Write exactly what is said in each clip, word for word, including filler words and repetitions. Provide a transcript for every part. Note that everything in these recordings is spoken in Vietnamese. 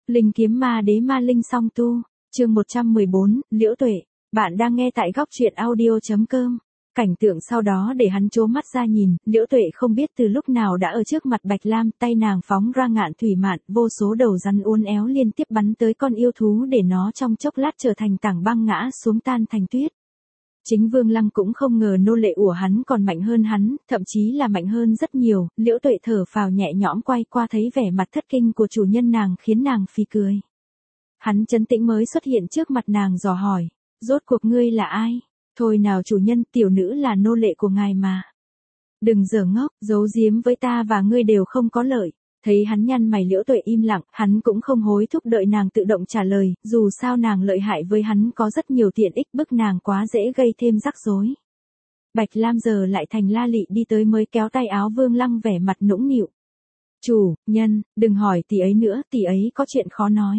Linh kiếm ma đế ma linh song tu, chương một trăm mười bốn, Liễu Tuệ, bạn đang nghe tại góc truyện audio.com. Cảnh tượng sau đó để hắn trố mắt ra nhìn, Liễu Tuệ không biết từ lúc nào đã ở trước mặt Bạch Lam, tay nàng phóng ra ngạn thủy mạn, vô số đầu rắn uốn éo liên tiếp bắn tới con yêu thú để nó trong chốc lát trở thành tảng băng ngã xuống tan thành tuyết. Chính Vương Lăng cũng không ngờ nô lệ của hắn còn mạnh hơn hắn, thậm chí là mạnh hơn rất nhiều, Liễu Tuệ thở phào nhẹ nhõm quay qua thấy vẻ mặt thất kinh của chủ nhân nàng khiến nàng phì cười. Hắn trấn tĩnh mới xuất hiện trước mặt nàng dò hỏi, rốt cuộc ngươi là ai? Thôi nào chủ nhân, tiểu nữ là nô lệ của ngài mà. Đừng giở ngốc, giấu giếm với ta và ngươi đều không có lợi. Thấy hắn nhăn mày, Liễu Tuệ im lặng, hắn cũng không hối thúc đợi nàng tự động trả lời, dù sao nàng lợi hại với hắn có rất nhiều tiện ích, bức nàng quá dễ gây thêm rắc rối. Bạch Lam giờ lại thành la lị đi tới mới kéo tay áo Vương Lăng vẻ mặt nũng nịu. Chủ nhân, đừng hỏi tỷ ấy nữa, tỷ ấy có chuyện khó nói.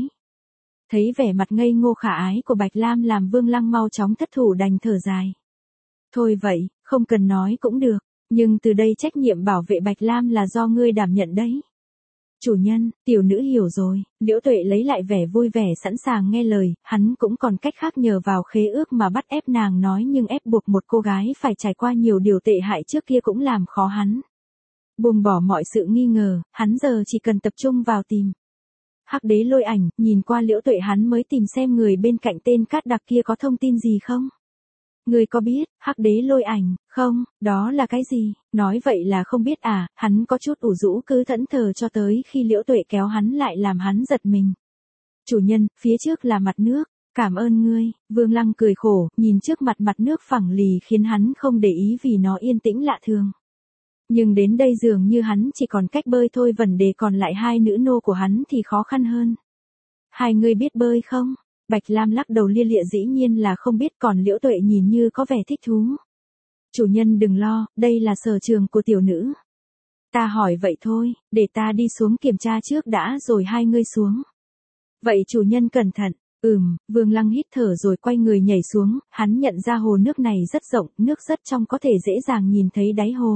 Thấy vẻ mặt ngây ngô khả ái của Bạch Lam làm Vương Lăng mau chóng thất thủ đành thở dài. Thôi vậy, không cần nói cũng được, nhưng từ đây trách nhiệm bảo vệ Bạch Lam là do ngươi đảm nhận đấy. Chủ nhân, tiểu nữ hiểu rồi, Liễu Tuệ lấy lại vẻ vui vẻ sẵn sàng nghe lời, hắn cũng còn cách khác nhờ vào khế ước mà bắt ép nàng nói, nhưng ép buộc một cô gái phải trải qua nhiều điều tệ hại trước kia cũng làm khó hắn. Buông bỏ mọi sự nghi ngờ, hắn giờ chỉ cần tập trung vào tìm. Hắc đế lôi ảnh, nhìn qua Liễu Tuệ hắn mới tìm xem người bên cạnh tên Cát Đặc kia có thông tin gì không? Người có biết, Hắc đế lôi ảnh, không, đó là cái gì? Nói vậy là không biết à, hắn có chút ủ rũ cứ thẫn thờ cho tới khi Liễu Tuệ kéo hắn lại làm hắn giật mình. Chủ nhân, phía trước là mặt nước, cảm ơn ngươi, Vương Lăng cười khổ, nhìn trước mặt mặt nước phẳng lì khiến hắn không để ý vì nó yên tĩnh lạ thường. Nhưng đến đây dường như hắn chỉ còn cách bơi thôi, vấn đề còn lại hai nữ nô của hắn thì khó khăn hơn. Hai người biết bơi không? Bạch Lam lắc đầu lia lịa, dĩ nhiên là không biết, còn Liễu Tuệ nhìn như có vẻ thích thú. Chủ nhân đừng lo, đây là sở trường của tiểu nữ. Ta hỏi vậy thôi, để ta đi xuống kiểm tra trước đã rồi hai ngươi xuống. Vậy chủ nhân cẩn thận. Ừm, Vương Lăng hít thở rồi quay người nhảy xuống, hắn nhận ra hồ nước này rất rộng, nước rất trong, có thể dễ dàng nhìn thấy đáy hồ.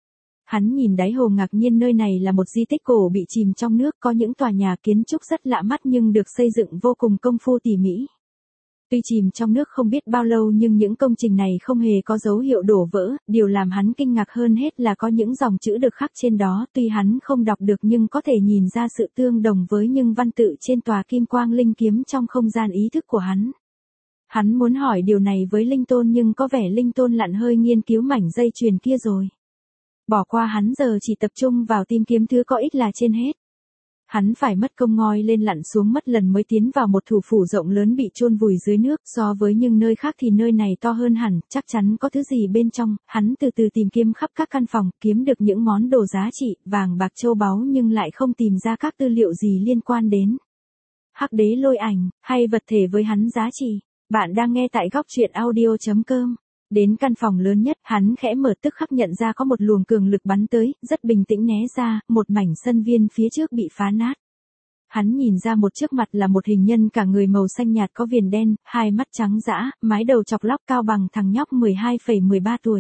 Hắn nhìn đáy hồ ngạc nhiên, nơi này là một di tích cổ bị chìm trong nước, có những tòa nhà kiến trúc rất lạ mắt nhưng được xây dựng vô cùng công phu tỉ mỉ. Tuy chìm trong nước không biết bao lâu nhưng những công trình này không hề có dấu hiệu đổ vỡ, điều làm hắn kinh ngạc hơn hết là có những dòng chữ được khắc trên đó, tuy hắn không đọc được nhưng có thể nhìn ra sự tương đồng với những văn tự trên tòa kim quang linh kiếm trong không gian ý thức của hắn. Hắn muốn hỏi điều này với Linh Tôn nhưng có vẻ Linh Tôn lặn hơi nghiên cứu mảnh dây chuyền kia rồi. Bỏ qua hắn giờ chỉ tập trung vào tìm kiếm thứ có ích là trên hết. Hắn phải mất công ngoi lên lặn xuống mất lần mới tiến vào một thủ phủ rộng lớn bị chôn vùi dưới nước, so với những nơi khác thì nơi này to hơn hẳn, chắc chắn có thứ gì bên trong. Hắn từ từ tìm kiếm khắp các căn phòng, kiếm được những món đồ giá trị, vàng bạc châu báu nhưng lại không tìm ra các tư liệu gì liên quan đến Hắc đế lôi ảnh, hay vật thể với hắn giá trị. Bạn đang nghe tại góc truyện audio.com. Đến căn phòng lớn nhất, hắn khẽ mở, tức khắc nhận ra có một luồng cường lực bắn tới, rất bình tĩnh né ra, một mảnh sân viên phía trước bị phá nát. Hắn nhìn ra một trước mặt là một hình nhân cả người màu xanh nhạt có viền đen, hai mắt trắng dã, mái đầu chọc lóc cao bằng thằng nhóc mười hai phẩy mười ba tuổi.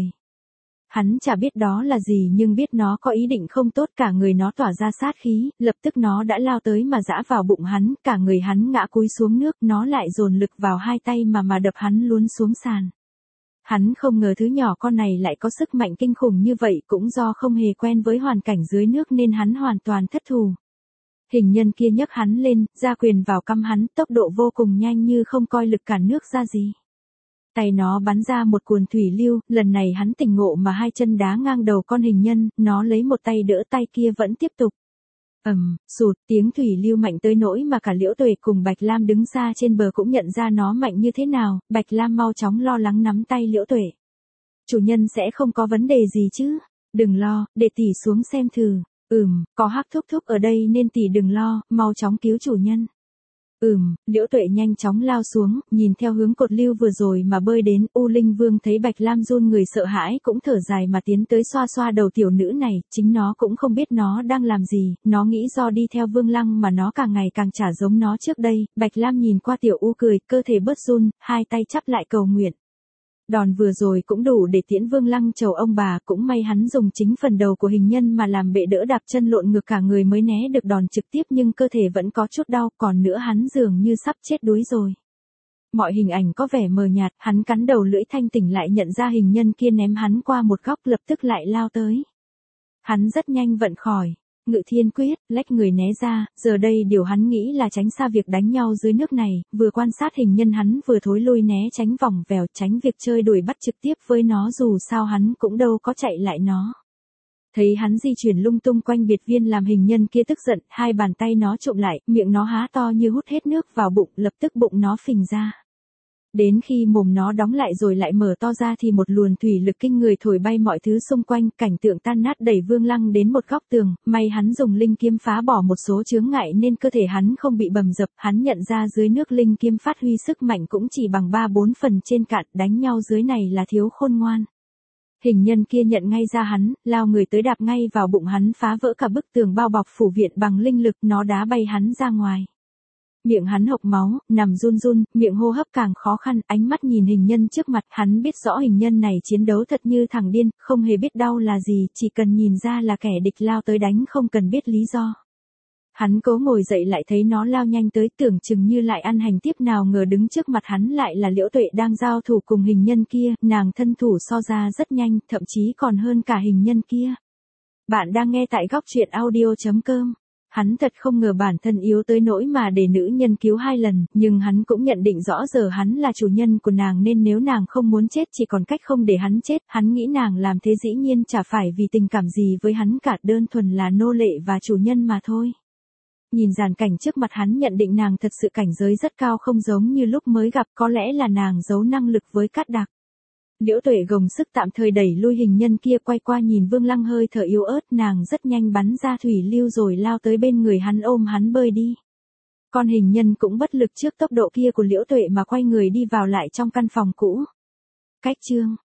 Hắn chả biết đó là gì nhưng biết nó có ý định không tốt, cả người nó tỏa ra sát khí, lập tức nó đã lao tới mà giã vào bụng hắn, cả người hắn ngã cúi xuống nước, nó lại dồn lực vào hai tay mà mà đập hắn luôn xuống sàn. Hắn không ngờ thứ nhỏ con này lại có sức mạnh kinh khủng như vậy, cũng do không hề quen với hoàn cảnh dưới nước nên hắn hoàn toàn thất thủ. Hình nhân kia nhấc hắn lên, ra quyền vào căm hắn, tốc độ vô cùng nhanh như không coi lực cản nước ra gì. Tay nó bắn ra một cuồn thủy lưu, lần này hắn tỉnh ngộ mà hai chân đá ngang đầu con hình nhân, nó lấy một tay đỡ, tay kia vẫn tiếp tục. Ầm, um, sụt, tiếng thủy lưu mạnh tới nỗi mà cả Liễu Tuệ cùng Bạch Lam đứng xa trên bờ cũng nhận ra nó mạnh như thế nào. Bạch Lam mau chóng lo lắng nắm tay Liễu Tuệ. Chủ nhân sẽ không có vấn đề gì chứ? Đừng lo, để tỷ xuống xem thử. Ừm, có Hắc thúc thúc ở đây nên tỷ đừng lo, mau chóng cứu chủ nhân. Ừm, Liễu Tuệ nhanh chóng lao xuống, nhìn theo hướng cột lưu vừa rồi mà bơi đến. U Linh Vương thấy Bạch Lam run người sợ hãi cũng thở dài mà tiến tới xoa xoa đầu tiểu nữ này, chính nó cũng không biết nó đang làm gì, nó nghĩ do đi theo Vương Lăng mà nó càng ngày càng chả giống nó trước đây. Bạch Lam nhìn qua tiểu U cười, cơ thể bớt run, hai tay chắp lại cầu nguyện. Đòn vừa rồi cũng đủ để tiễn Vương Lăng chầu ông bà, cũng may hắn dùng chính phần đầu của hình nhân mà làm bệ đỡ đạp chân lộn ngược cả người mới né được đòn trực tiếp, nhưng cơ thể vẫn có chút đau, còn nữa hắn dường như sắp chết đuối rồi. Mọi hình ảnh có vẻ mờ nhạt, hắn cắn đầu lưỡi thanh tỉnh lại nhận ra hình nhân kia ném hắn qua một góc, lập tức lại lao tới. Hắn rất nhanh vận khỏi Ngự Thiên Quyết, lách người né ra, giờ đây điều hắn nghĩ là tránh xa việc đánh nhau dưới nước này, vừa quan sát hình nhân hắn vừa thối lui né tránh vòng vèo, tránh việc chơi đuổi bắt trực tiếp với nó, dù sao hắn cũng đâu có chạy lại nó. Thấy hắn di chuyển lung tung quanh biệt viên làm hình nhân kia tức giận, hai bàn tay nó trụm lại, miệng nó há to như hút hết nước vào bụng, lập tức bụng nó phình ra. Đến khi mồm nó đóng lại rồi lại mở to ra thì một luồng thủy lực kinh người thổi bay mọi thứ xung quanh, cảnh tượng tan nát đẩy Vương Lăng đến một góc tường, may hắn dùng linh kiếm phá bỏ một số chướng ngại nên cơ thể hắn không bị bầm dập, hắn nhận ra dưới nước linh kiếm phát huy sức mạnh cũng chỉ bằng ba bốn phần trên cạn, đánh nhau dưới này là thiếu khôn ngoan. Hình nhân kia nhận ngay ra hắn, lao người tới đạp ngay vào bụng hắn, phá vỡ cả bức tường bao bọc phủ viện bằng linh lực, nó đá bay hắn ra ngoài. Miệng hắn hộc máu, nằm run run, miệng hô hấp càng khó khăn, ánh mắt nhìn hình nhân trước mặt, hắn biết rõ hình nhân này chiến đấu thật như thằng điên, không hề biết đau là gì, chỉ cần nhìn ra là kẻ địch lao tới đánh, không cần biết lý do. Hắn cố ngồi dậy lại thấy nó lao nhanh tới, tưởng chừng như lại ăn hành tiếp, nào ngờ đứng trước mặt hắn lại là Liễu Tuệ đang giao thủ cùng hình nhân kia, nàng thân thủ so ra rất nhanh, thậm chí còn hơn cả hình nhân kia. Bạn đang nghe tại góc truyện audio chấm com. Hắn thật không ngờ bản thân yếu tới nỗi mà để nữ nhân cứu hai lần, nhưng hắn cũng nhận định rõ giờ hắn là chủ nhân của nàng nên nếu nàng không muốn chết chỉ còn cách không để hắn chết, hắn nghĩ nàng làm thế dĩ nhiên chả phải vì tình cảm gì với hắn cả, đơn thuần là nô lệ và chủ nhân mà thôi. Nhìn dàn cảnh trước mặt hắn nhận định nàng thật sự cảnh giới rất cao, không giống như lúc mới gặp, có lẽ là nàng giấu năng lực với Cát Đạc. Liễu Tuệ gồng sức tạm thời đẩy lui hình nhân kia, quay qua nhìn Vương Lăng hơi thở yếu ớt, nàng rất nhanh bắn ra thủy lưu rồi lao tới bên người hắn, ôm hắn bơi đi. Con hình nhân cũng bất lực trước tốc độ kia của Liễu Tuệ mà quay người đi vào lại trong căn phòng cũ. Cách chương